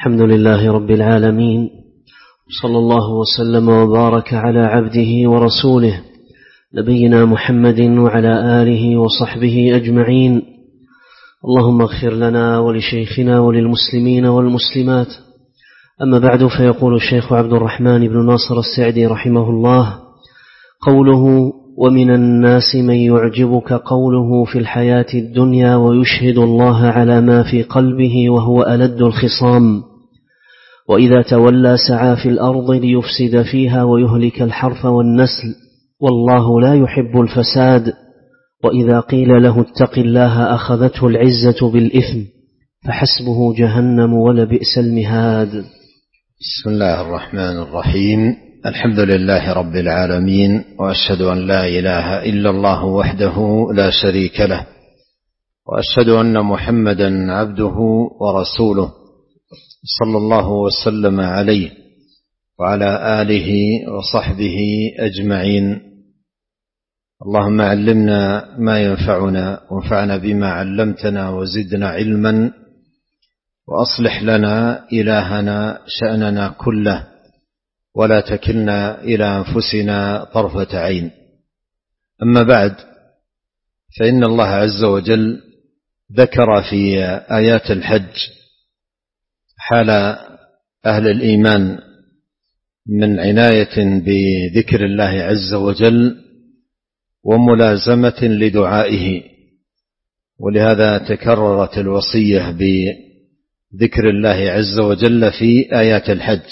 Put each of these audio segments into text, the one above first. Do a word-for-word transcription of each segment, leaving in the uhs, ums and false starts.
الحمد لله رب العالمين، صلى الله وسلم وبارك على عبده ورسوله نبينا محمد وعلى آله وصحبه أجمعين. اللهم اغفر لنا ولشيخنا وللمسلمين والمسلمات. أما بعد، فيقول الشيخ عبد الرحمن بن ناصر السعدي رحمه الله: قوله: ومن الناس من يعجبك قوله في الحياة الدنيا ويشهد الله على ما في قلبه وهو ألد الخصام، وإذا تولى سعى في الأرض ليفسد فيها ويهلك الحرث والنسل، والله لا يحب الفساد. وإذا قيل له اتق الله أخذته العزة بالإثم، فحسبه جهنم ولبئس المهاد. بسم الله الرحمن الرحيم. الحمد لله رب العالمين، وأشهد أن لا إله إلا الله وحده لا شريك له، وأشهد أن محمدا عبده ورسوله، صلى الله وسلم عليه وعلى آله وصحبه أجمعين. اللهم علمنا ما ينفعنا، وانفعنا بما علمتنا، وزدنا علما، وأصلح لنا إلهنا شأننا كله، ولا تكلنا إلى أنفسنا طرفة عين. أما بعد، فإن الله عز وجل ذكر في آيات الحج حال أهل الإيمان من عناية بذكر الله عز وجل وملازمة لدعائه، ولهذا تكررت الوصية بذكر الله عز وجل في آيات الحج،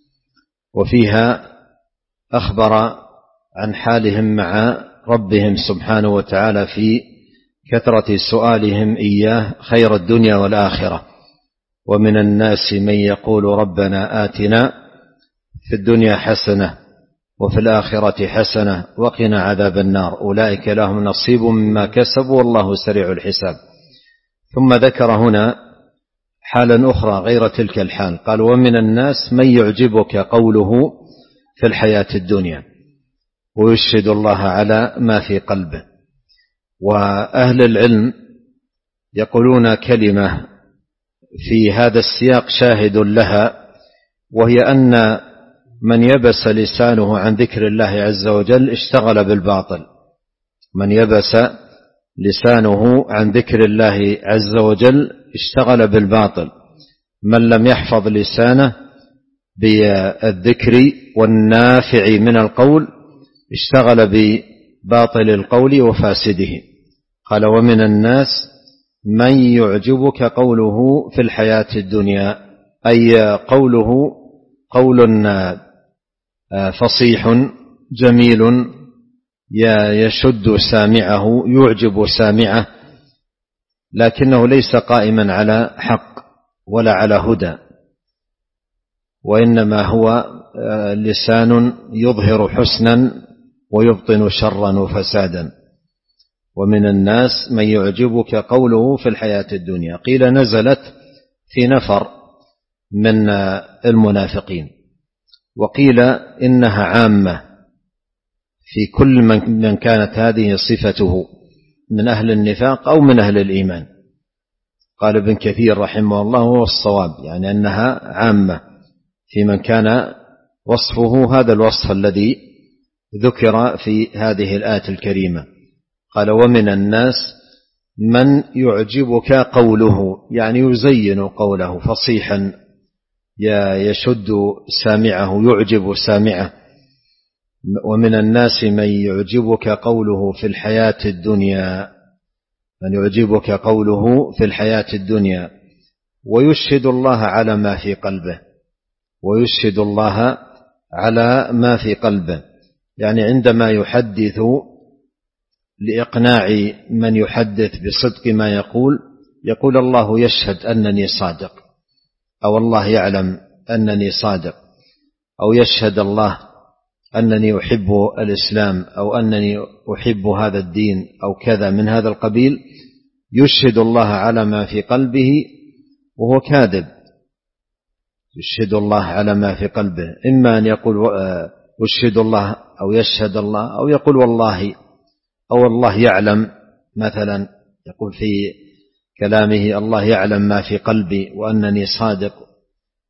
وفيها أخبر عن حالهم مع ربهم سبحانه وتعالى في كثرة سؤالهم إياه خير الدنيا والآخرة. ومن الناس من يقول ربنا آتنا في الدنيا حسنة وفي الآخرة حسنة وقنا عذاب النار، أولئك لهم نصيب مما كسبوا والله سريع الحساب. ثم ذكر هنا حالا أخرى غير تلك الحال، قال: ومن الناس من يعجبك قوله في الحياة الدنيا ويشهد الله على ما في قلبه. وأهل العلم يقولون كلمة في هذا السياق شاهد لها، وهي أن من يبس لسانه عن ذكر الله عز وجل اشتغل بالباطل. من يبس لسانه عن ذكر الله عز وجل اشتغل بالباطل. من لم يحفظ لسانه بالذكر والنافع من القول اشتغل بباطل القول وفاسده. قال: ومن الناس من يعجبك قوله في الحياة الدنيا، أي قوله قول فصيح جميل يشد سامعه، يعجب سامعه، لكنه ليس قائما على حق ولا على هدى، وإنما هو لسان يظهر حسنا ويبطن شرا وفسادا. ومن الناس من يعجبك قوله في الحياة الدنيا، قيل نزلت في نفر من المنافقين، وقيل إنها عامة في كل من كانت هذه صفته من أهل النفاق أو من أهل الإيمان. قال ابن كثير رحمه الله هو الصواب، يعني أنها عامة في من كان وصفه هذا الوصف الذي ذكر في هذه الآية الكريمة. قال: ومن الناس من يعجبك قوله، يعني يزين قوله فصيحا يشد سامعه، يعجب سامعه. ومن الناس من يعجبك قوله في الحياة الدنيا، من يعجبك قوله في الحياة الدنيا ويشهد الله على ما في قلبه، ويشهد الله على ما في قلبه، يعني عندما يحدث لإقناع من يحدث بصدق ما يقول، يقول: الله يشهد أنني صادق، أو الله يعلم أنني صادق، أو يشهد الله أنني أحب الإسلام، أو أنني أحب هذا الدين، أو كذا من هذا القبيل. يشهد الله على ما في قلبه وهو كاذب. يشهد الله على ما في قلبه، إما أن يقول أشهد الله أو يشهد الله، أو يقول والله، أو الله يعلم، مثلا يقول في كلامه: الله يعلم ما في قلبي وأنني صادق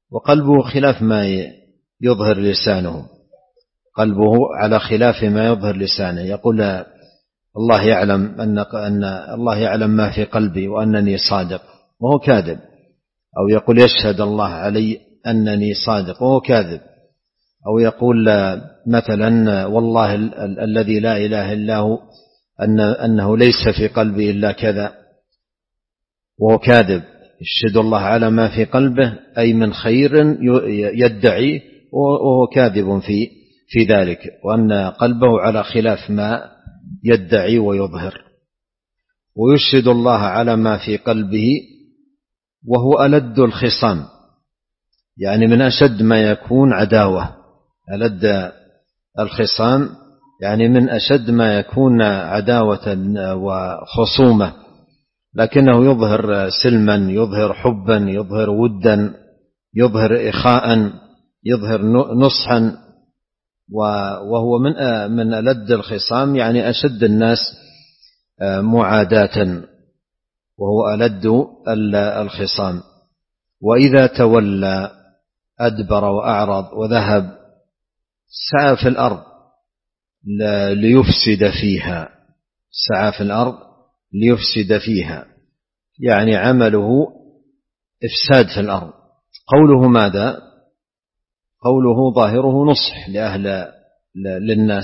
وقلبه خلاف ما يظهر لسانه، قلبه على خلاف ما يظهر لسانه. يقول الله يعلم أن أن الله يعلم ما في قلبي وأنني صادق وهو كاذب، أو يقول يشهد الله علي أنني صادق وهو كاذب، أو يقول مثلا والله الذي لا إله إلا هو أن أنه ليس في قلبي إلا كذا وهو كاذب. يشهد الله على ما في قلبه أي من خير يدعي وهو كاذب في في ذلك، وأن قلبه على خلاف ما يدعي ويظهر. ويشهد الله على ما في قلبه وهو ألد الخصام، يعني من أشد ما يكون عداوة. ألد الخصام يعني من أشد ما يكون عداوة وخصومة، لكنه يظهر سلما، يظهر حبا، يظهر ودا، يظهر إخاء، يظهر نصحا، وهو من من ألد الخصام، يعني أشد الناس معاداة، وهو ألد الخصام. وإذا تولى أدبر وأعرض وذهب سعى في الأرض ليفسد فيها، سعى في الأرض ليفسد فيها، يعني عمله إفساد في الأرض. قوله ماذا؟ قوله ظاهره نصح لأهل للناس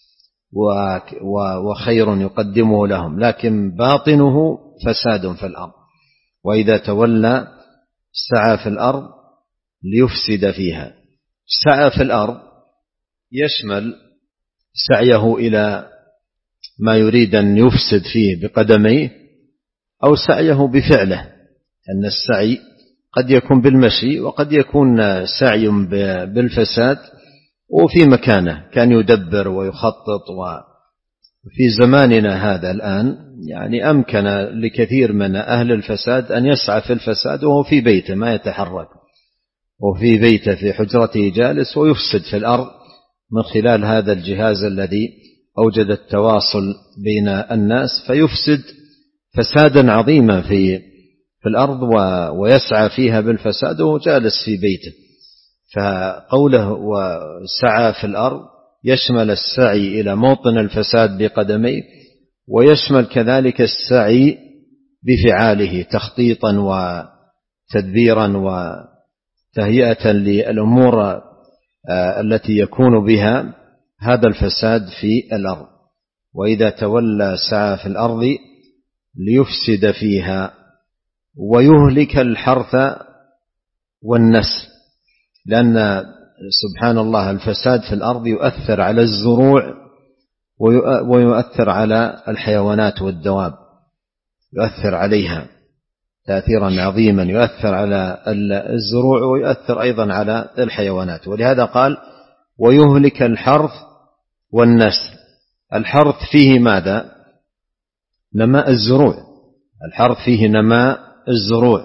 وخير يقدمه لهم، لكن باطنه فساد في الأرض. وإذا تولى سعى في الأرض ليفسد فيها. سعى في الأرض يشمل سعيه إلى ما يريد أن يفسد فيه بقدميه، أو سعيه بفعله، أن السعي قد يكون بالمشي وقد يكون سعي بالفساد وفي مكانه، كان يدبر ويخطط. وفي زماننا هذا الآن يعني أمكن لكثير من أهل الفساد أن يسعى في الفساد وهو في بيته ما يتحرك، وفي بيته في حجرته جالس، ويفسد في الأرض من خلال هذا الجهاز الذي أوجد التواصل بين الناس، فيفسد فسادا عظيما في في الأرض ويسعى فيها بالفساد وهو جالس في بيته. فقوله وسعى في الأرض يشمل السعي إلى موطن الفساد بقدميه، ويشمل كذلك السعي بفعاله تخطيطا وتدبيرا وتهيئة للأمور التي يكون بها هذا الفساد في الأرض. وإذا تولى سعى في الأرض ليفسد فيها ويهلك الحرث والنسل، لأن سبحان الله الفساد في الأرض يؤثر على الزروع ويؤثر على الحيوانات والدواب، يؤثر عليها تأثيرا عظيما، يؤثر على الزروع ويؤثر أيضا على الحيوانات. ولهذا قال ويهلك الحرث والنسل. الحرث فيه ماذا؟ نماء الزروع، الحرث فيه نماء الزروع،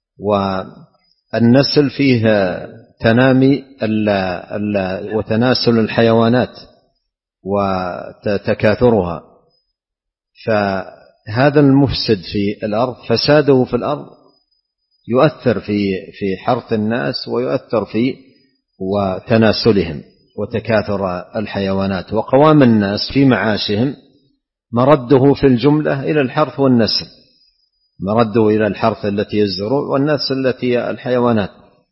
والنسل فيه تنامي وتناسل الحيوانات وتكاثرها. فهذا المفسد في الأرض فساده في الأرض يؤثر في في حرث الناس ويؤثر في وتناسلهم وتكاثر الحيوانات، وقوام الناس في معاشهم مرده في الجملة إلى الحرث والنسل، مرده إلى الحرث التي الزروع والنسل التي الحيوانات،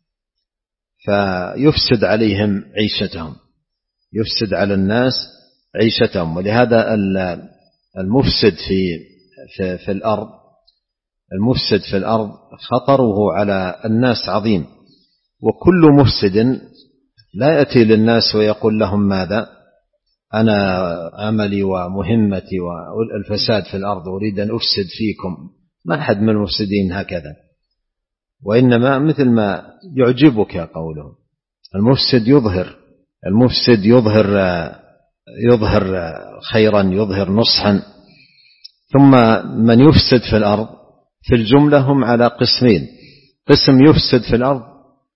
فيفسد عليهم عيشتهم، يفسد على الناس عيشتهم. ولهذا المفسد في في, في الأرض المفسد في الأرض خطره على الناس عظيم. وكل مفسد لا يأتي للناس ويقول لهم ماذا؟ أنا عملي ومهمتي والفساد في الأرض أريد أن أفسد فيكم. ما أحد من المفسدين هكذا، وإنما مثل ما يعجبك قوله المفسد يظهر المفسد يظهر يظهر خيرا، يظهر نصحا. ثم من يفسد في الأرض في الجملة هم على قسمين: قسم يفسد في الأرض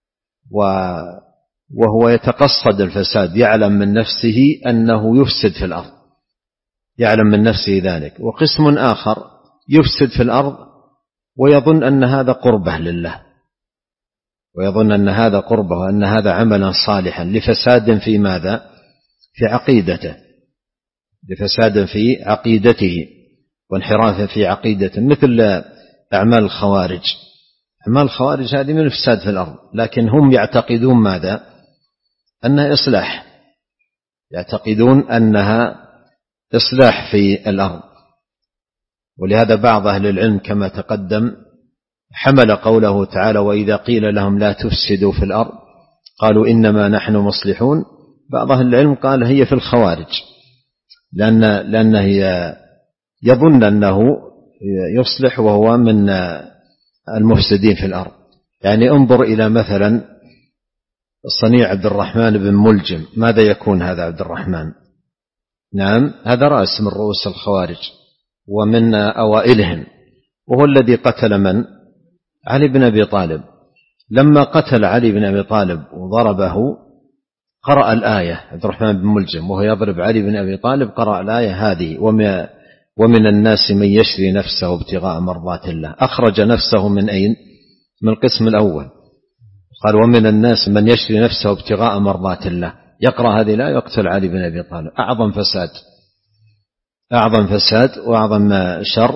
وهو يتقصد الفساد، يعلم من نفسه أنه يفسد في الأرض، يعلم من نفسه ذلك. وقسم آخر يفسد في الأرض ويظن أن هذا قربة لله، ويظن أن هذا قربه وأن هذا عملا صالحا لفساد في ماذا؟ في عقيدته، لفساد في عقيدته وانحراف في عقيدته، مثل أعمال الخوارج. أعمال الخوارج هذه من الفساد في الأرض، لكن هم يعتقدون ماذا؟ أنها إصلاح، يعتقدون أنها إصلاح في الأرض. ولهذا بعض أهل العلم كما تقدم حمل قوله تعالى وإذا قيل لهم لا تفسدوا في الأرض قالوا إنما نحن مصلحون. بعض أهل العلم قال هي في الخوارج، لأن لأنه يظن أنه يصلح وهو من المفسدين في الأرض. يعني انظر إلى مثلا صنيع عبد الرحمن بن ملجم، ماذا يكون هذا عبد الرحمن؟ نعم، هذا رأس من رؤوس الخوارج ومن أوائلهم، وهو الذي قتل من؟ علي بن أبي طالب. لما قتل علي بن أبي طالب وضربه قرأ الآية عبد الرحمن بن ملجم وهو يضرب علي بن أبي طالب، قرأ الآية هذه ومن الناس من يشري نفسه ابتغاء مرضات الله. أخرج نفسه من أين؟ من القسم الأول، قال ومن الناس من يشري نفسه ابتغاء مرضات الله، يقرأ هذه الآية يقتل علي بن أبي طالب. أعظم فساد، أعظم فساد وأعظم شر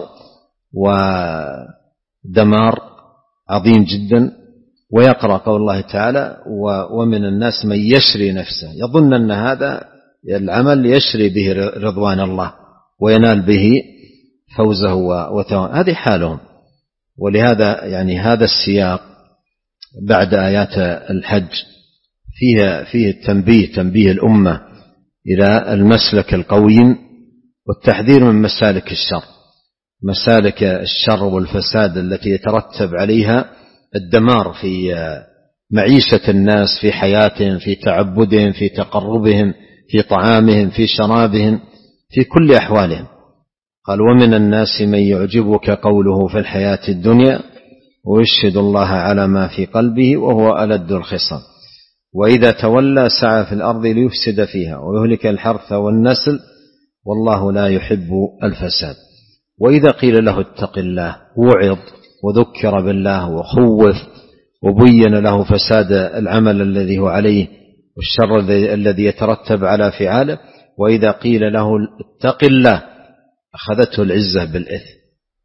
ودمار عظيم جدا. ويقرأ قول الله تعالى ومن الناس من يشري نفسه، يظن أن هذا العمل يشري به رضوان الله وينال به فوزه وثوابه، هذه حالهم. ولهذا يعني هذا السياق بعد آيات الحج فيه فيه التنبيه تنبيه الأمة إلى المسلك القويم والتحذير من مسالك الشر، مسالك الشر والفساد التي يترتب عليها الدمار في معيشة الناس، في حياتهم، في تعبدهم، في تقربهم، في طعامهم، في شرابهم، في كل أحوالهم. قال ومن الناس من يعجبك قوله في الحياة الدنيا ويشهد الله على ما في قلبه وهو ألد الخصام وإذا تولى سعى في الأرض ليفسد فيها ويهلك الحرث والنسل والله لا يحب الفساد. وإذا قيل له اتق الله وعظ وذكر بالله وخوف وبين له فساد العمل الذي هو عليه والشر الذي يترتب على فعاله، وإذا قيل له اتق الله أخذته العزة بالإثم،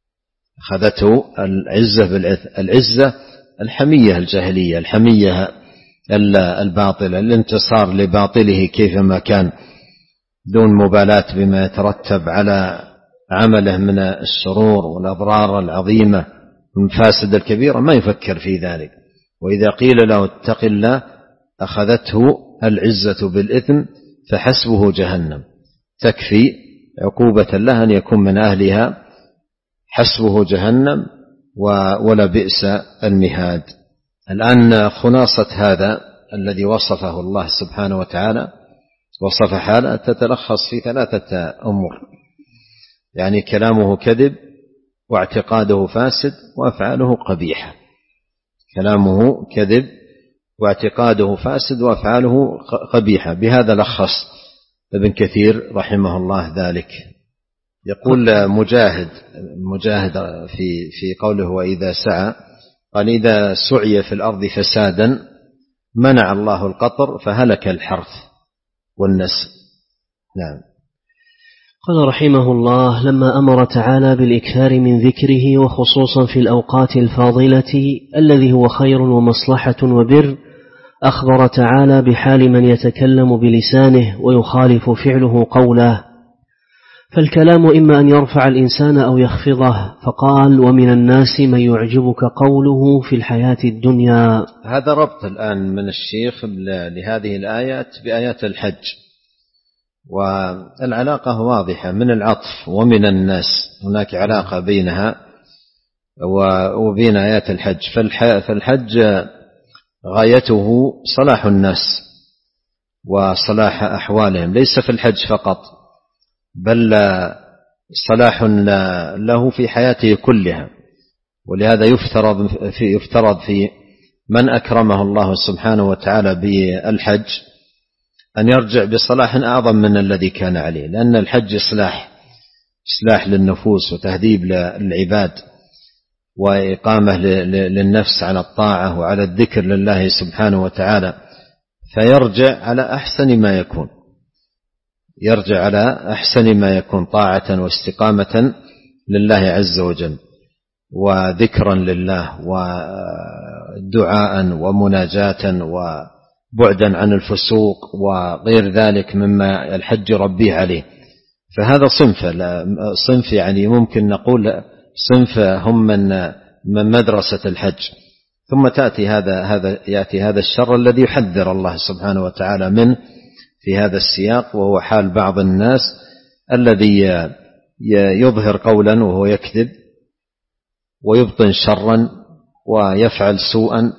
أخذته العزة بالإثم. العزة الحمية الجاهلية، الحمية الباطلة، الانتصار لباطله كيفما كان دون مبالاة بما يترتب على عمله من الشرور والأضرار العظيمة والمفاسد الكبيرة، ما يفكر في ذلك. وإذا قيل له اتق الله أخذته العزة بالإثم فحسبه جهنم، تكفي عقوبة له أن يكون من أهلها، حسبه جهنم ولا بئس المهاد. الآن خلاصة هذا الذي وصفه الله سبحانه وتعالى، وصف حاله تتلخص في ثلاثة أمور، يعني كلامه كذب واعتقاده فاسد وأفعاله قبيحة. كلامه كذب واعتقاده فاسد وأفعاله قبيحة، بهذا لخص ابن كثير رحمه الله ذلك. يقول مجاهد مجاهد في في قوله وإذا سعى، قال إذا سعي في الأرض فسادا منع الله القطر فهلك الحرث والنسل. نعم. قال رحمه الله لما أمر تعالى بالإكثار من ذكره وخصوصا في الأوقات الفاضلة الذي هو خير ومصلحة وبر، أخبر تعالى بحال من يتكلم بلسانه ويخالف فعله قوله، فالكلام إما أن يرفع الإنسان أو يخفضه، فقال ومن الناس من يعجبك قوله في الحياة الدنيا. هذا ربط الآن من الشيخ لهذه الآيات بآيات الحج، والعلاقة واضحة من العطف ومن الناس، هناك علاقة بينها وبين آيات الحج. فالحج غايته صلاح الناس وصلاح أحوالهم، ليس في الحج فقط بل صلاح له في حياته كلها. ولهذا يفترض في, يفترض في من أكرمه الله سبحانه وتعالى بالحج أن يرجع بصلاح أعظم من الذي كان عليه، لأن الحج إصلاح إصلاح للنفوس وتهذيب للعباد وإقامة للنفس على الطاعة وعلى الذكر لله سبحانه وتعالى، فيرجع على أحسن ما يكون، يرجع على أحسن ما يكون طاعة واستقامة لله عز وجل، وذكرا لله ودعاء ومناجاة وبعدا عن الفسوق وغير ذلك مما الحج ربيه عليه. فهذا صنف صنف يعني ممكن نقول صنف هم من من مدرسة الحج. ثم تأتي هذا هذا يأتي هذا الشر الذي يحذر الله سبحانه وتعالى منه في هذا السياق، وهو حال بعض الناس الذي يظهر قولا وهو يكذب ويبطن شرا ويفعل سوءا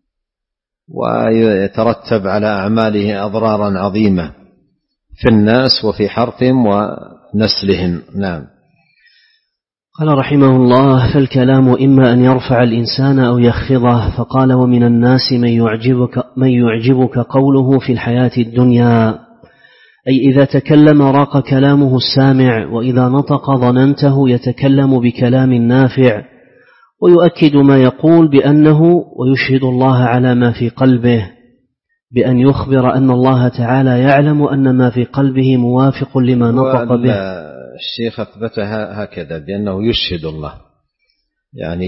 ويترتب على أعماله أضرارا عظيمة في الناس وفي حرثهم ونسلهم. نعم. قال رحمه الله: فالكلام إما أن يرفع الإنسان أو يخفضه. فقال: ومن الناس من يعجبك, من يعجبك قوله في الحياة الدنيا، أي إذا تكلم راق كلامه السامع، وإذا نطق ظننته يتكلم بكلام نافع، ويؤكد ما يقول بأنه ويشهد الله على ما في قلبه، بأن يخبر أن الله تعالى يعلم أن ما في قلبه موافق لما نطق به. الشيخ أثبتها هكذا بأنه يشهد الله، يعني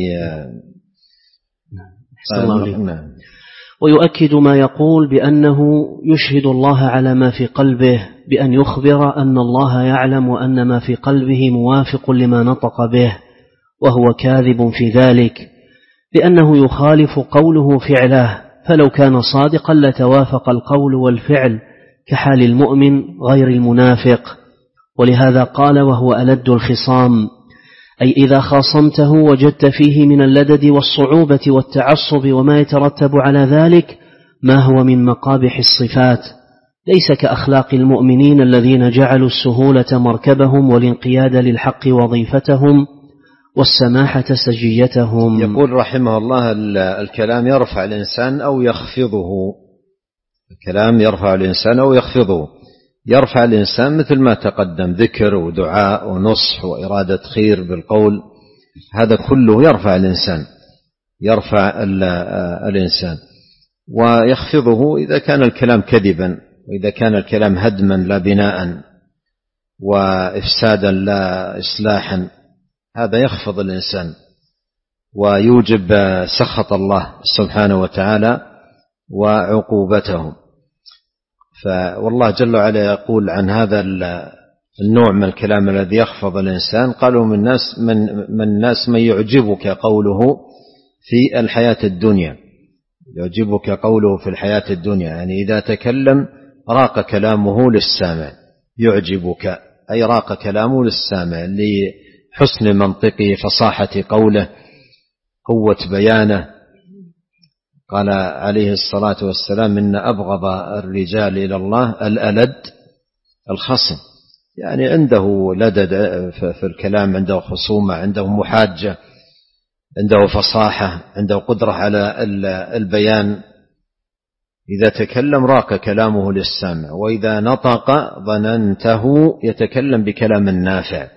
آه ويؤكد ما يقول بأنه يشهد الله على ما في قلبه، بأن يخبر أن الله يعلم أن ما في قلبه موافق لما نطق به، وهو كاذب في ذلك، لأنه يخالف قوله فعله، فلو كان صادقا لتوافق القول والفعل كحال المؤمن غير المنافق. ولهذا قال: وهو ألد الخصام، أي إذا خاصمته وجدت فيه من اللدد والصعوبة والتعصب وما يترتب على ذلك ما هو من مقابح الصفات، ليس كأخلاق المؤمنين الذين جعلوا السهولة مركبهم والانقياد للحق وظيفتهم والسماحة سجيتهم. يقول رحمه الله: الكلام يرفع الإنسان أو يخفضه. الكلام يرفع الإنسان أو يخفضه. يرفع الإنسان مثل ما تقدم، ذكر ودعاء ونصح وإرادة خير بالقول، هذا كله يرفع الإنسان، يرفع الإنسان. ويخفضه إذا كان الكلام كذبا، وإذا كان الكلام هدما لا بناء، وإفسادا لا إصلاحا، هذا يخفض الإنسان ويوجب سخط الله سبحانه وتعالى وعقوبته. فوالله جل وعلا يقول عن هذا النوع من الكلام الذي يخفض الإنسان، قالوا من الناس من, من الناس من يعجبك قوله في الحياة الدنيا. يعجبك قوله في الحياة الدنيا يعني إذا تكلم راق كلامه للسامع. يعجبك أي راق كلامه للسامع لحسن منطقه، فصاحة قوله، قوة بيانه. قال عليه الصلاة والسلام: إن أبغض الرجال إلى الله الألد الخصم، يعني عنده لدد في الكلام، عنده خصومة، عنده محاجة، عنده فصاحة، عنده قدرة على البيان. إذا تكلم راق كلامه للسامع، وإذا نطق ظننته يتكلم بكلام نافع.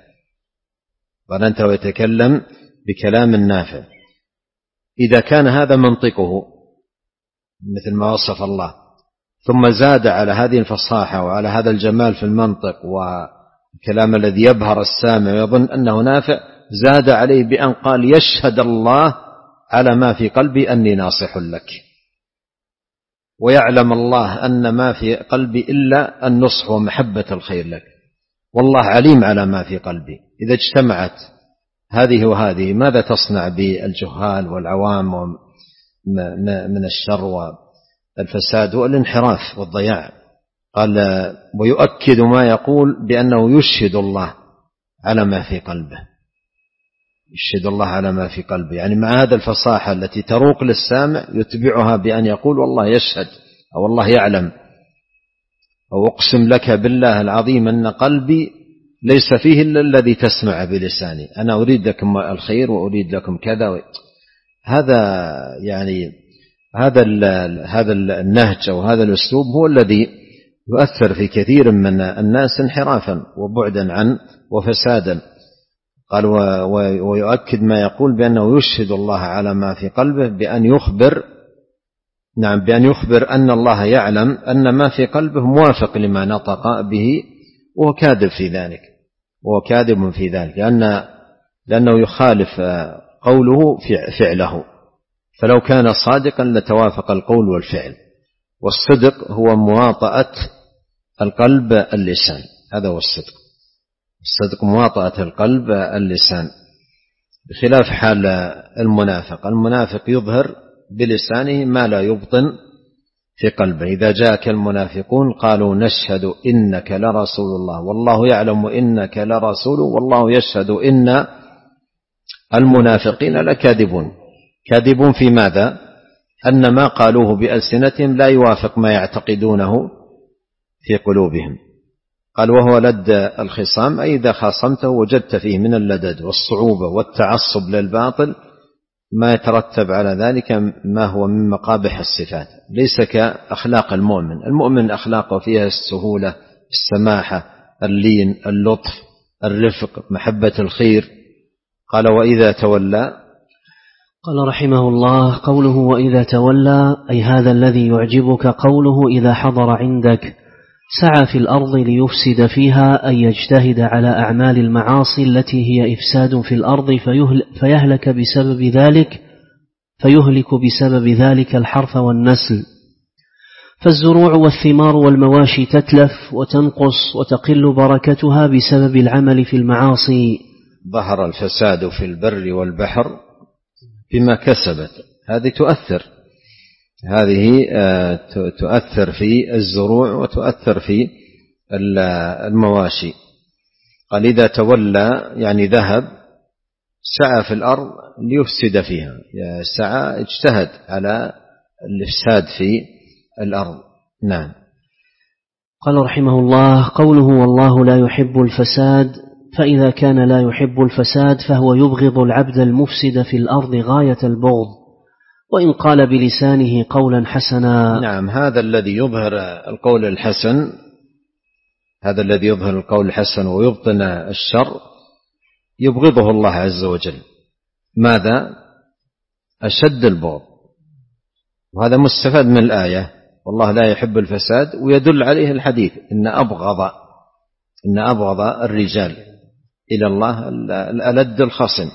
ظننته يتكلم بكلام نافع إذا كان هذا منطقه مثل ما وصف الله، ثم زاد على هذه الفصاحة وعلى هذا الجمال في المنطق والكلام الذي يبهر السامع ويظن أنه نافع، زاد عليه بأن قال: يشهد الله على ما في قلبي أني ناصح لك، ويعلم الله أن ما في قلبي إلا النصح ومحبة الخير لك، والله عليم على ما في قلبي. إذا اجتمعت هذه وهذه ماذا تصنع بالجهال والعوام من الشر والفساد والانحراف والضياع؟ قال: ويؤكد ما يقول بأنه يشهد الله على ما في قلبه. يشهد الله على ما في قلبه، يعني مع هذا الفصاحة التي تروق للسامع يتبعها بأن يقول: والله يشهد، أو الله يعلم، أو أقسم لك بالله العظيم أن قلبي ليس فيه إلا الذي تسمع بلساني، أنا أريد لكم الخير وأريد لكم كذا. هذا يعني هذا هذا النهج أو هذا الأسلوب هو الذي يؤثر في كثير من الناس انحرافا وبعدا عن وفسادا. قال ويؤكد ما يقول بأنه يشهد الله على ما في قلبه بأن يخبر نعم بأن يخبر أن الله يعلم أن ما في قلبه موافق لما نطق به، وهو كاذب في ذلك وهو كاذب في ذلك لأن لأنه يخالف قوله فعله، فلو كان صادقا لتوافق القول والفعل. والصدق هو مواطأة القلب اللسان، هذا هو الصدق. الصدق مواطأة القلب اللسان، بخلاف حال المنافق. المنافق يظهر بلسانه ما لا يبطن في قلبه. إذا جاءك المنافقون قالوا نشهد إنك لرسول الله والله يعلم إنك لرسول والله يشهد إن المنافقين لكاذبون. كاذبون في ماذا؟ أن ما قالوه بألسنتهم لا يوافق ما يعتقدونه في قلوبهم. قال وهو لد الخصام، أي إذا خاصمته وجدت فيه من اللدد والصعوبة والتعصب للباطل ما يترتب على ذلك ما هو من مقابح الصفات، ليس كأخلاق المؤمن. المؤمن أخلاقه فيها السهولة، السماحة، اللين، اللطف، الرفق، محبة الخير. قال وإذا تولى، قال رحمه الله قوله وإذا تولى أي هذا الذي يعجبك قوله إذا حضر عندك سعى في الأرض ليفسد فيها، أي يجتهد على أعمال المعاصي التي هي إفساد في الأرض فيهلك بسبب ذلك فيهلك بسبب ذلك الحرث والنسل. فالزروع والثمار والمواشي تتلف وتنقص وتقل بركتها بسبب العمل في المعاصي. ظهر الفساد في البر والبحر بما كسبت، هذه تؤثر هذه تؤثر في الزروع وتؤثر في المواشي. قال إذا تولى يعني ذهب، سعى في الأرض ليفسد فيها، سعى اجتهد على الإفساد في الأرض. نعم. قال رحمه الله قوله والله لا يحب الفساد، فإذا كان لا يحب الفساد فهو يبغض العبد المفسد في الأرض غاية البغض، وإن قال بلسانه قولا حسنا. نعم، هذا الذي يظهر القول الحسن، هذا الذي يظهر القول الحسن ويبطن الشر يبغضه الله عز وجل. ماذا؟ أشد البغض. وهذا مستفاد من الآية والله لا يحب الفساد، ويدل عليه الحديث إن أبغض إن أبغض الرجال إلى الله الألد الخصم.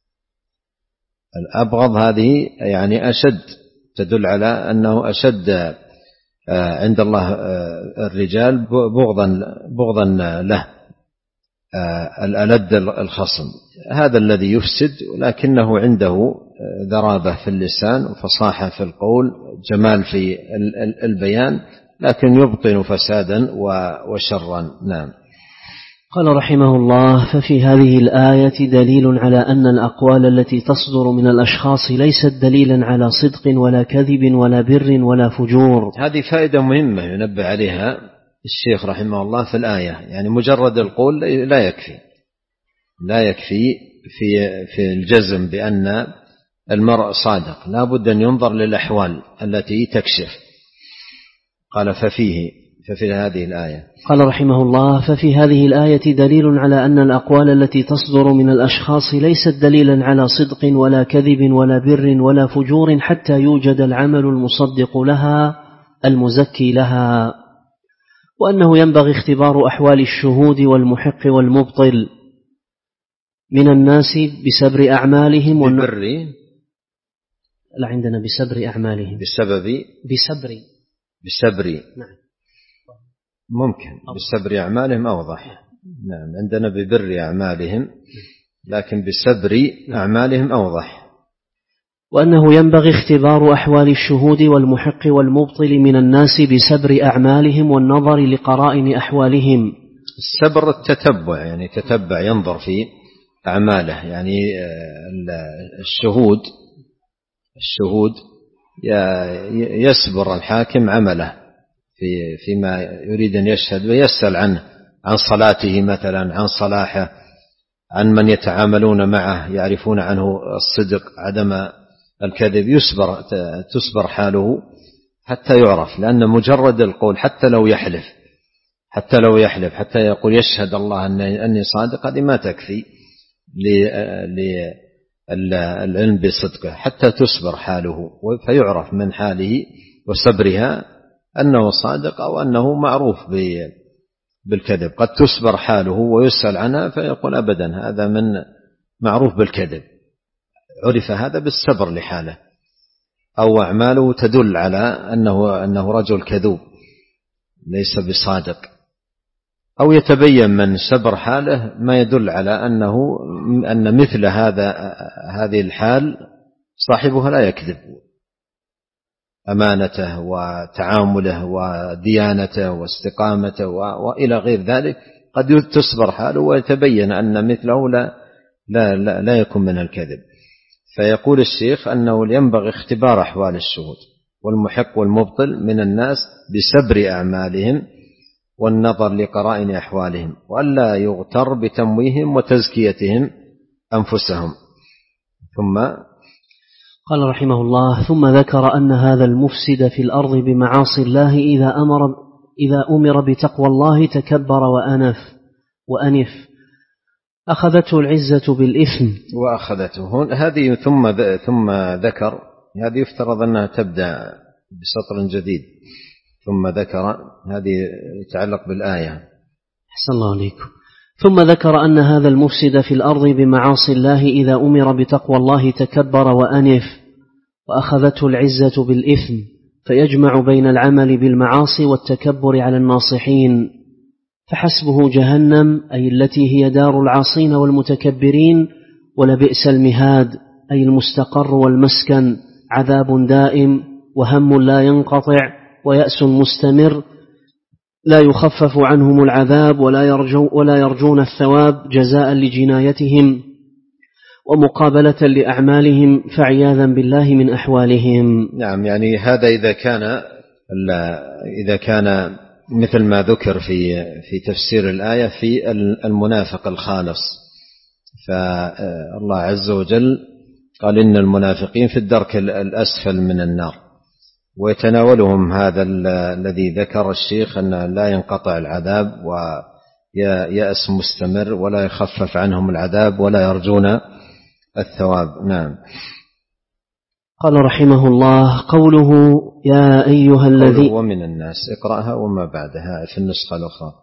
الأبغض هذه يعني أشد، تدل على أنه أشد عند الله الرجال بغضا بغضا له، الألد الخصم. هذا الذي يفسد، ولكنه عنده ذرابة في اللسان وفصاحة في القول، جمال في البيان، لكن يبطن فسادا وشرا. نعم. قال رحمه الله ففي هذه الآية دليل على أن الأقوال التي تصدر من الأشخاص ليست دليلا على صدق ولا كذب ولا بر ولا فجور. هذه فائدة مهمة ينبه عليها الشيخ رحمه الله في الآية. يعني مجرد القول لا يكفي لا يكفي في في الجزم بأن المرء صادق، لا بد أن ينظر للأحوال التي تكشف. قال ففيه ففي هذه الآية قال رحمه الله ففي هذه الآية دليل على أن الأقوال التي تصدر من الأشخاص ليست دليلا على صدق ولا كذب ولا بر ولا فجور حتى يوجد العمل المصدق لها المزكي لها، وأنه ينبغي اختبار أحوال الشهود والمحق والمبطل من الناس بسبر أعمالهم والن... ببر لا عندنا بسبر أعمالهم بسبب بسبر بسبر نعم ممكن بسبر أعمالهم أوضح. نعم، عندنا ببر أعمالهم، لكن بسبر أعمالهم أوضح. وأنه ينبغي اختبار أحوال الشهود والمحق والمبطل من الناس بسبر أعمالهم والنظر لقرائن أحوالهم. السبر التتبع، يعني تتبع ينظر في أعماله. يعني الشهود الشهود يسبر الحاكم عمله في فيما يريد أن يشهد، ويسأل عنه، عن صلاته مثلا، عن صلاحه، عن من يتعاملون معه يعرفون عنه الصدق عدم الكذب. يسبر تسبر حاله حتى يعرف، لأن مجرد القول حتى لو يحلف حتى لو يحلف حتى يقول يشهد الله أني صادق، هذه ما تكفي، للعلم بصدقه حتى تسبر حاله، فيعرف من حاله وصبرها أنه صادق أو أنه معروف بالكذب. قد تسبر حاله ويسأل عنها فيقول أبدا هذا من معروف بالكذب، عرف هذا بالصبر لحاله، أو أعماله تدل على أنه, أنه رجل كذوب ليس بصادق، أو يتبين من صبر حاله ما يدل على أنه أن مثل هذا هذه الحال صاحبها لا يكذب، أمانته وتعامله وديانته واستقامته وإلى غير ذلك قد تصبر حاله ويتبين أن مثله لا, لا, لا, لا يكون من الكذب. فيقول الشيخ أنه ينبغي اختبار أحوال الشهود والمحق والمبطل من الناس بسبر أعمالهم والنظر لقرائن أحوالهم، وألا يغتر بتمويهم وتزكيتهم أنفسهم. ثم قال رحمه الله: ثم ذكر أن هذا المفسد في الأرض بمعاصي الله إذا أمر, إذا أمر بتقوى الله تكبر وأنف وأنف أخذته العزة بالإثم وأخذته هذه. ثم ثم ذكر هذه يفترض أنها تبدأ بسطر جديد. ثم ذكر هذه يتعلق بالآية. أحسن الله عليكم. ثم ذكر أن هذا المفسد في الأرض بمعاصي الله إذا أمر بتقوى الله تكبر وأنف وأخذته العزة بالإثم، فيجمع بين العمل بالمعاصي والتكبر على الناصحين، فحسبه جهنم أي التي هي دار العاصين والمتكبرين، ولبئس المهاد أي المستقر والمسكن، عذاب دائم وهم لا ينقطع ويأس مستمر لا يخفف عنهم العذاب ولا, يرجو ولا يرجون الثواب جزاء لجنايتهم ومقابلة لأعمالهم، فعياذا بالله من أحوالهم. نعم، يعني هذا إذا كان إذا كان مثل ما ذكر في في تفسير الآية في المنافق الخالص، فالله عز وجل قال إن المنافقين في الدرك الأسفل من النار، ويتناولهم هذا الذي ذكر الشيخ أن لا ينقطع العذاب ويأس مستمر ولا يخفف عنهم العذاب ولا يرجون الثواب. نعم. قال رحمه الله: قوله يا أيها الذي ومن الناس، اقرأها وما بعدها في النسخة الأخرى.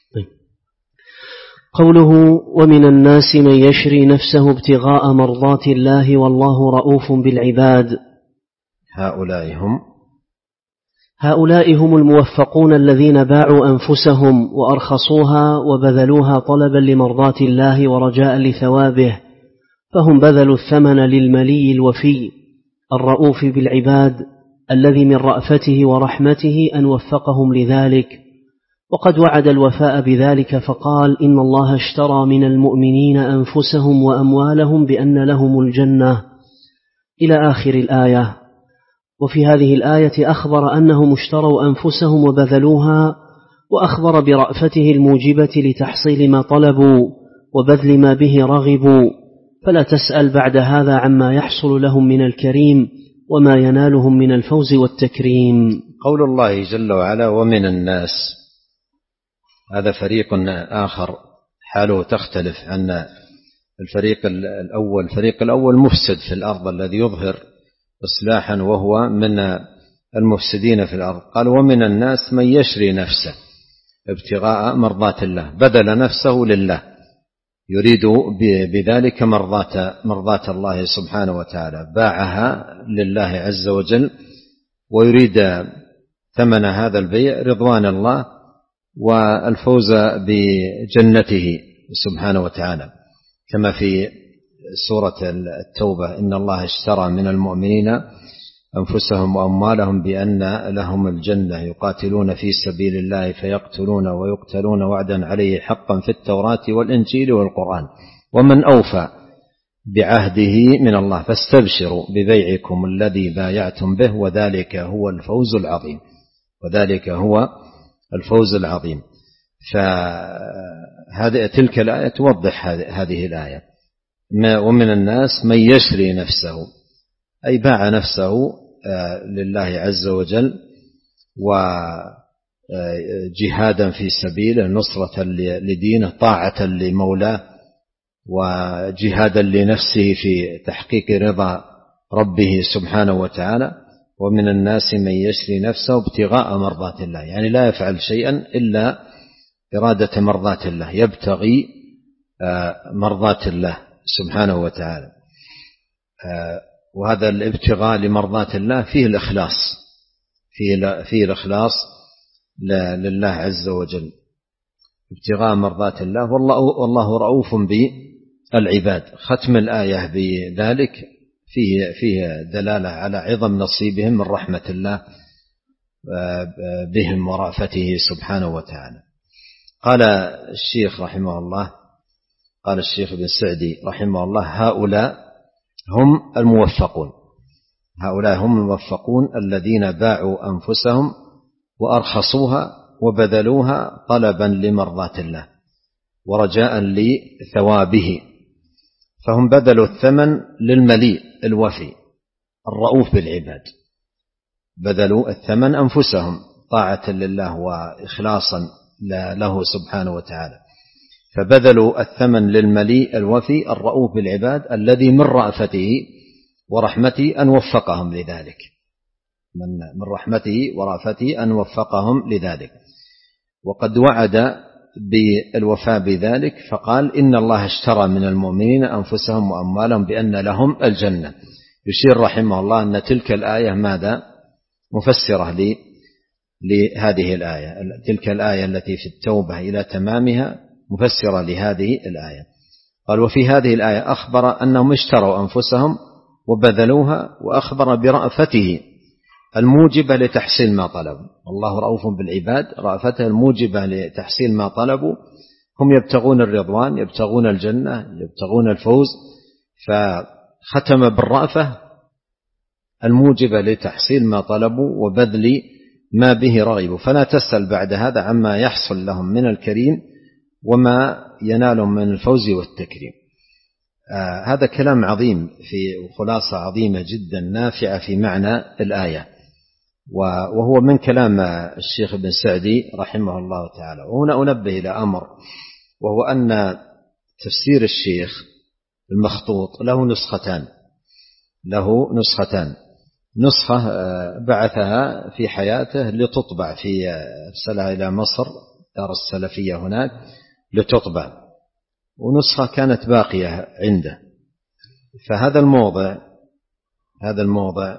قوله ومن الناس من يشري نفسه ابتغاء مرضات الله والله رؤوف بالعباد. هؤلاء هم هؤلاء هم الموفقون الذين باعوا أنفسهم وأرخصوها وبذلوها طلبا لمرضات الله ورجاء لثوابه، فهم بذلوا الثمن للملي الوفي الرؤوف بالعباد الذي من رأفته ورحمته أن وفقهم لذلك، وقد وعد الوفاء بذلك فقال: إن الله اشترى من المؤمنين أنفسهم وأموالهم بأن لهم الجنة، إلى آخر الآية. وفي هذه الآية أخبر أنهم اشتروا أنفسهم وبذلوها، وأخبر برأفته الموجبة لتحصيل ما طلبوا وبذل ما به رغبوا، فلا تسأل بعد هذا عما يحصل لهم من الكريم وما ينالهم من الفوز والتكريم. قول الله جل وعلا ومن الناس، هذا فريق آخر حاله تختلف عن الفريق الأول. الفريق الأول مفسد في الأرض الذي يظهر إصلاحا وهو من المفسدين في الأرض. قال ومن الناس من يشري نفسه ابتغاء مرضات الله، بدل نفسه لله، يريد بذلك مرضات مرضات الله سبحانه وتعالى، باعها لله عز وجل ويريد ثمن هذا البيع رضوان الله والفوز بجنته سبحانه وتعالى، كما في سورة التوبة: إن الله اشترى من المؤمنين أنفسهم وأموالهم بأن لهم الجنة يقاتلون في سبيل الله فيقتلون ويقتلون وعدا عليه حقا في التوراة والإنجيل والقرآن، ومن أوفى بعهده من الله فاستبشروا ببيعكم الذي بايعتم به وذلك هو الفوز العظيم وذلك هو الفوز العظيم. فهذه تلك الآية توضح هذه الآية. ومن الناس من يشري نفسه، أي باع نفسه لله عز وجل وجهادا في سبيله، نصرة لدينه، طاعة لمولاه، وجهادا لنفسه في تحقيق رضا ربه سبحانه وتعالى. ومن الناس من يشري نفسه ابتغاء مرضات الله، يعني لا يفعل شيئا إلا إرادة مرضات الله، يبتغي مرضات الله سبحانه وتعالى. وهذا الابتغاء لمرضات الله فيه الإخلاص، فيه, فيه الإخلاص لله عز وجل، ابتغاء مرضات الله. والله, والله رؤوف بالعباد. ختم الآية بذلك فيه, فيه دلالة على عظم نصيبهم من رحمة الله بهم ورأفته سبحانه وتعالى. قال الشيخ رحمه الله، قال الشيخ بن سعدي رحمه الله: هؤلاء هم الموفقون، هؤلاء هم الموفقون الذين باعوا أنفسهم وأرخصوها وبذلوها طلبا لمرضات الله ورجاء لثوابه، فهم بذلوا الثمن للمليء الوفي الرؤوف بالعباد، بذلوا الثمن أنفسهم طاعة لله وإخلاصا له سبحانه وتعالى، فبذلوا الثمن للمليء الوفي الرؤوف بالعباد الذي من رأفته ورحمته أن وفقهم لذلك، من رحمته ورأفته أن وفقهم لذلك. وقد وعد بالوفاء بذلك فقال: إن الله اشترى من المؤمنين أنفسهم وأموالهم بأن لهم الجنة. يشير رحمه الله أن تلك الآية ماذا؟ مفسرة لهذه الآية، تلك الآية التي في التوبة إلى تمامها مفسرة لهذه الآية. قال: وفي هذه الآية أخبر أنهم اشتروا أنفسهم وبذلوها، وأخبر برأفته الموجبة لتحصيل ما طلبوا. الله رؤوف بالعباد، رأفته الموجبة لتحصيل ما طلبوا. هم يبتغون الرضوان، يبتغون الجنة، يبتغون الفوز، فختم بالرأفة الموجبة لتحصيل ما طلبوا وبذل ما به رغبوا، فلا تسأل بعد هذا عما يحصل لهم من الكريم وما ينالهم من الفوز والتكريم. آه هذا كلام عظيم في خلاصة عظيمة جدا نافعة في معنى الآية، وهو من كلام الشيخ ابن سعدي رحمه الله تعالى. وهنا أنبه إلى أمر، وهو أن تفسير الشيخ المخطوط له نسختان، له نسختان نسخة بعثها في حياته لتطبع، في أرسلها إلى مصر دار السلفية هناك لتطبع، ونسخة كانت باقية عنده. فهذا الموضع هذا الموضع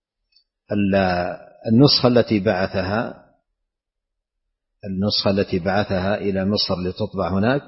النسخة التي بعثها النسخة التي بعثها إلى مصر لتطبع هناك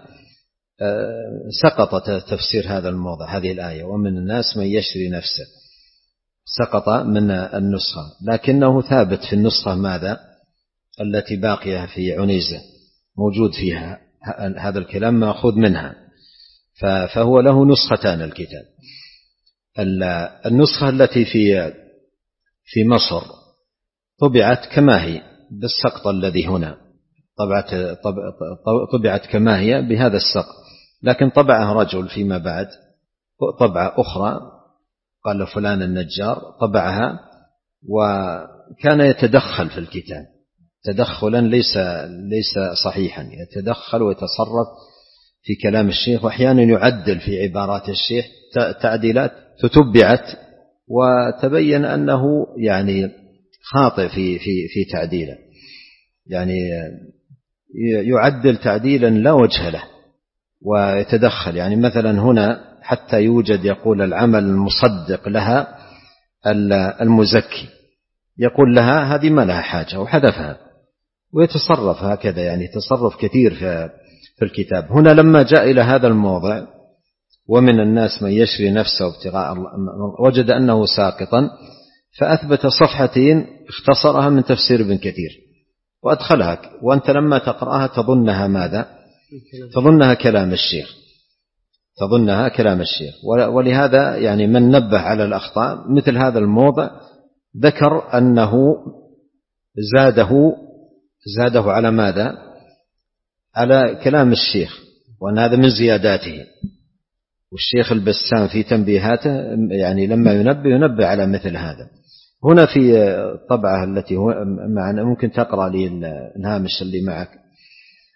سقط تفسير هذا الموضع، هذه الآية: ومن الناس من يشري نفسه، سقط من النسخة، لكنه ثابت في النسخة ماذا؟ التي باقية في عنيزة، موجود فيها هذا الكلام مأخوذ منها، فهو له نسختان الكتاب. النسخة التي في في مصر طبعت كما هي بالسقط الذي هنا، طبعت طبعت كما هي بهذا السقط، لكن طبعها رجل فيما بعد طبعة أخرى قال فلان النجار طبعها، وكان يتدخل في الكتاب تدخلا ليس ليس صحيحا، يتدخل ويتصرف في كلام الشيخ، وأحيانا يعدل في عبارات الشيخ تعديلات فتبعت وتبين أنه يعني خاطئ في في في تعديله، يعني يعدل تعديلا لا وجه له ويتدخل. يعني مثلا هنا حتى يوجد يقول العمل المصدق لها المزكي، يقول لها هذه ما لها حاجة وحذفها، ويتصرف هكذا، يعني تصرف كثير في الكتاب. هنا لما جاء إلى هذا الموضع: ومن الناس من يشري نفسه ابتغاء الله، وجد أنه ساقطا، فأثبت صفحتين اختصرها من تفسير ابن كثير وأدخلها، وأنت لما تقرأها تظنها ماذا؟ تظنها كلام الشيخ تظنها كلام الشيخ ولهذا يعني من نبه على الأخطاء مثل هذا الموضع ذكر أنه زاده زاده على ماذا؟ على كلام الشيخ، وأن هذا من زياداته. والشيخ البسام في تنبيهاته يعني لما ينبه ينبه على مثل هذا. هنا في الطبعة التي هو معنا، ممكن تقرأ لي الهامش اللي معك.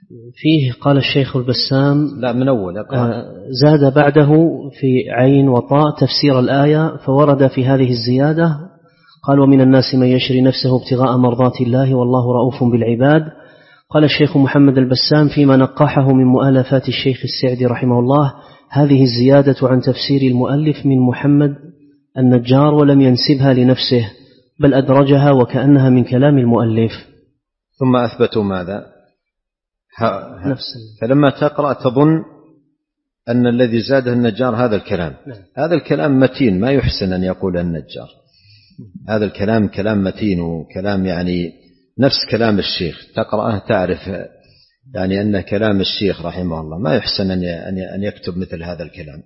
فيه قال الشيخ البسام لا من أول آه زاد بعده في عين وطاء تفسير الآية فورد في هذه الزيادة قال ومن الناس من يشري نفسه ابتغاء مرضات الله والله رؤوف بالعباد. قال الشيخ محمد البسام فيما نقحه من مؤلفات الشيخ السعدي رحمه الله هذه الزيادة عن تفسير المؤلف من محمد النجار ولم ينسبها لنفسه بل أدرجها وكأنها من كلام المؤلف. ثم أثبتوا ماذا؟ نفس فلما تقرأ تظن أن الذي زاده النجار هذا الكلام. نعم. هذا الكلام متين ما يحسن أن يقول النجار. هذا الكلام كلام متين وكلام يعني نفس كلام الشيخ تقرأه تعرف يعني أن كلام الشيخ رحمه الله ما يحسن أن يكتب مثل هذا الكلام.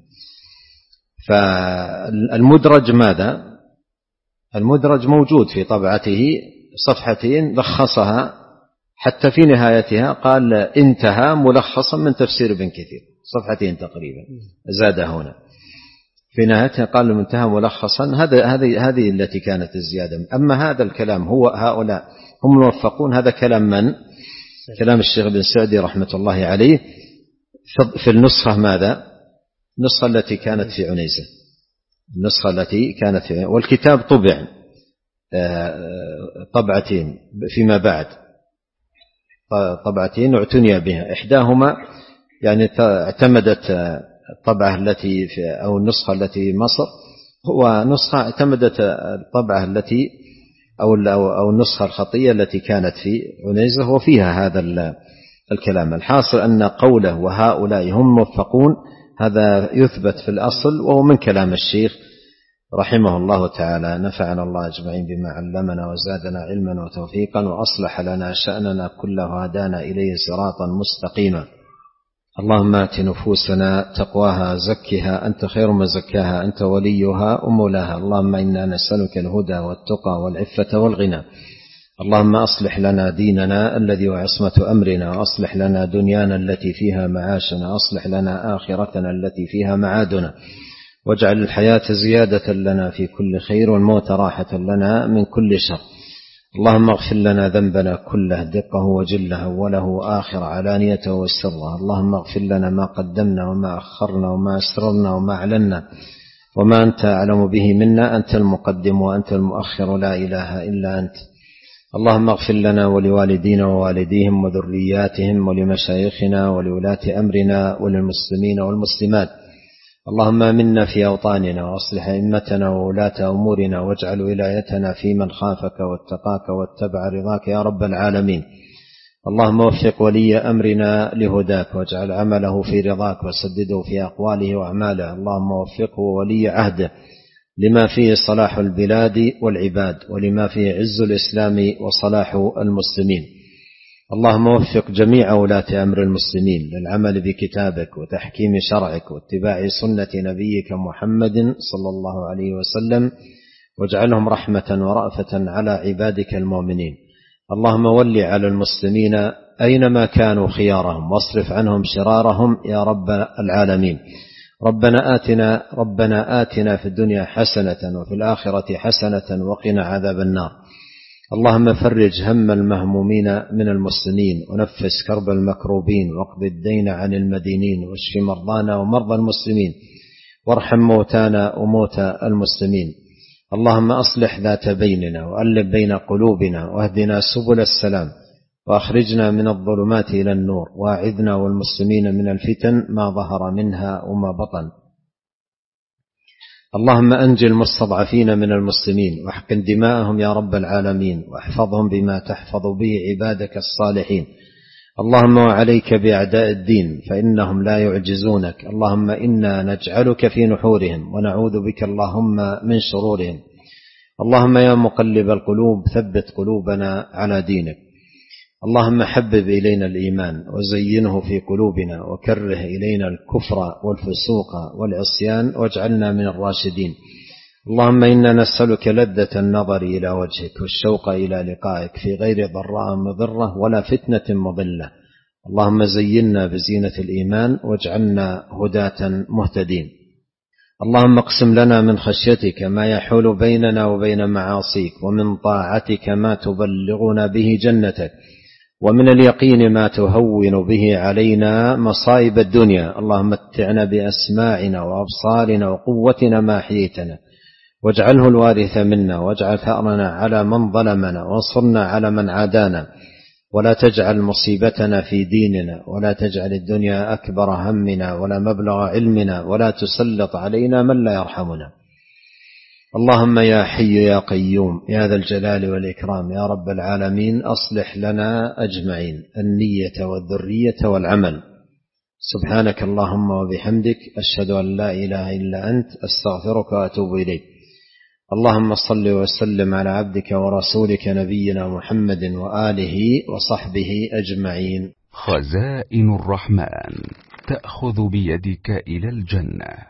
فالمدرج ماذا؟ المدرج موجود في طبعته صفحتين لخصها حتى في نهايتها قال انتهى ملخصا من تفسير ابن كثير صفحتين تقريبا زاد هنا في نهايتها قال انتهى ملخصا. هذا هذه هذه التي كانت الزيادة. أما هذا الكلام هو هؤلاء هم الموفقون هذا كلام من؟ كلام الشيخ بن سعدي رحمة الله عليه في النسخة ماذا؟ النسخة التي كانت في عنيزة النسخة التي كانت في عنيزة. والكتاب طبع طبعتين فيما بعد طبعتين اعتني بها إحداهما يعني اعتمدت الطبعة التي في أو النسخة التي في مصر هو نسخة اعتمدت الطبعة التي أو أو النسخة الخطية التي كانت في عنيزة وفيها هذا الكلام. الحاصل أن قوله وهؤلاء هم موفقون هذا يثبت في الأصل وهو من كلام الشيخ رحمه الله تعالى. نفعنا الله أجمعين بما علمنا وزادنا علما وتوفيقا وأصلح لنا شأننا كله وهدانا إليه صراطا مستقيما. اللهم آت نفوسنا تقواها زكها أنت خير من زكاها أنت وليها ومولاها. اللهم إنا نسألك الهدى والتقى والعفة والغنى. اللهم أصلح لنا ديننا الذي وعصمة أمرنا وأصلح لنا دنيانا التي فيها معاشنا أصلح لنا آخرتنا التي فيها معادنا واجعل الحياة زيادة لنا في كل خير والموت راحة لنا من كل شر. اللهم اغفر لنا ذنبنا كله دقه وجله وله آخر علانيته وسره. اللهم اغفر لنا ما قدمنا وما أخرنا وما أسررنا وما أعلنا وما أنت أعلم به منا أنت المقدم وأنت المؤخر لا إله إلا أنت. اللهم اغفر لنا ولوالدينا ووالديهم وذرياتهم ولمشايخنا ولولاة أمرنا وللمسلمين والمسلمات. اللهم آمنا في أوطاننا وأصلح أئمتنا وولاة أمورنا واجعل ولايتنا في من خافك واتقاك واتبع رضاك يا رب العالمين. اللهم وفق ولي أمرنا لهداك واجعل عمله في رضاك وسدده في أقواله وأعماله. اللهم وفقه ولي عهده لما فيه صلاح البلاد والعباد ولما فيه عز الإسلام وصلاح المسلمين. اللهم وفق جميع ولاة أمر المسلمين للعمل بكتابك وتحكيم شرعك واتباع سنة نبيك محمد صلى الله عليه وسلم واجعلهم رحمة ورأفة على عبادك المؤمنين. اللهم ول على المسلمين أينما كانوا خيارهم واصرف عنهم شرارهم يا رب العالمين. ربنا آتنا ربنا آتنا في الدنيا حسنة وفي الآخرة حسنة وقنا عذاب النار. اللهم فرج هم المهمومين من المسلمين ونفس كرب المكروبين واقض الدين عن المدينين واشف مرضانا ومرضى المسلمين وارحم موتانا وموتى المسلمين. اللهم أصلح ذات بيننا وألف بين قلوبنا واهدنا سبل السلام وأخرجنا من الظلمات إلى النور واعذنا والمسلمين من الفتن ما ظهر منها وما بطن. اللهم أنجي المستضعفين من المسلمين واحقن دماءهم يا رب العالمين واحفظهم بما تحفظ به عبادك الصالحين. اللهم وعليك بأعداء الدين فإنهم لا يعجزونك. اللهم إنا نجعلك في نحورهم ونعوذ بك اللهم من شرورهم. اللهم يا مقلب القلوب ثبت قلوبنا على دينك. اللهم حبب إلينا الإيمان وزينه في قلوبنا وكره إلينا الكفر والفسوق والعصيان واجعلنا من الراشدين. اللهم إنا نسألك لذة النظر إلى وجهك والشوق إلى لقائك في غير ضراء مضرة ولا فتنة مضلة. اللهم زينا بزينة الإيمان واجعلنا هداة مهتدين. اللهم اقسم لنا من خشيتك ما يحول بيننا وبين معاصيك ومن طاعتك ما تبلغنا به جنتك ومن اليقين ما تهون به علينا مصائب الدنيا. اللهم متعنا بأسماعنا وأبصارنا وقوتنا ما أحييتنا، واجعله الوارث منا، واجعل ثأرنا على من ظلمنا، وانصرنا على من عادانا، ولا تجعل مصيبتنا في ديننا، ولا تجعل الدنيا أكبر همنا ولا مبلغ علمنا، ولا تسلط علينا من لا يرحمنا. اللهم يا حي يا قيوم يا ذا الجلال والإكرام يا رب العالمين، أصلح لنا أجمعين النية والذرية والعمل. سبحانك اللهم وبحمدك، أشهد أن لا إله إلا أنت، أستغفرك وأتوب إليك. اللهم صل وسلم على عبدك ورسولك نبينا محمد وآله وصحبه أجمعين. خزائن الرحمن تأخذ بيدك إلى الجنة.